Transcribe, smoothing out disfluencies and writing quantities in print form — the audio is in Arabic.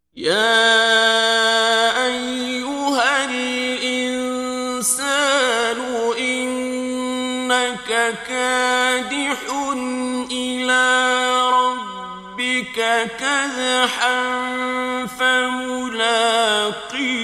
يا أيها الإنسان إنك كادح إلى ربك كدحا فملاقيه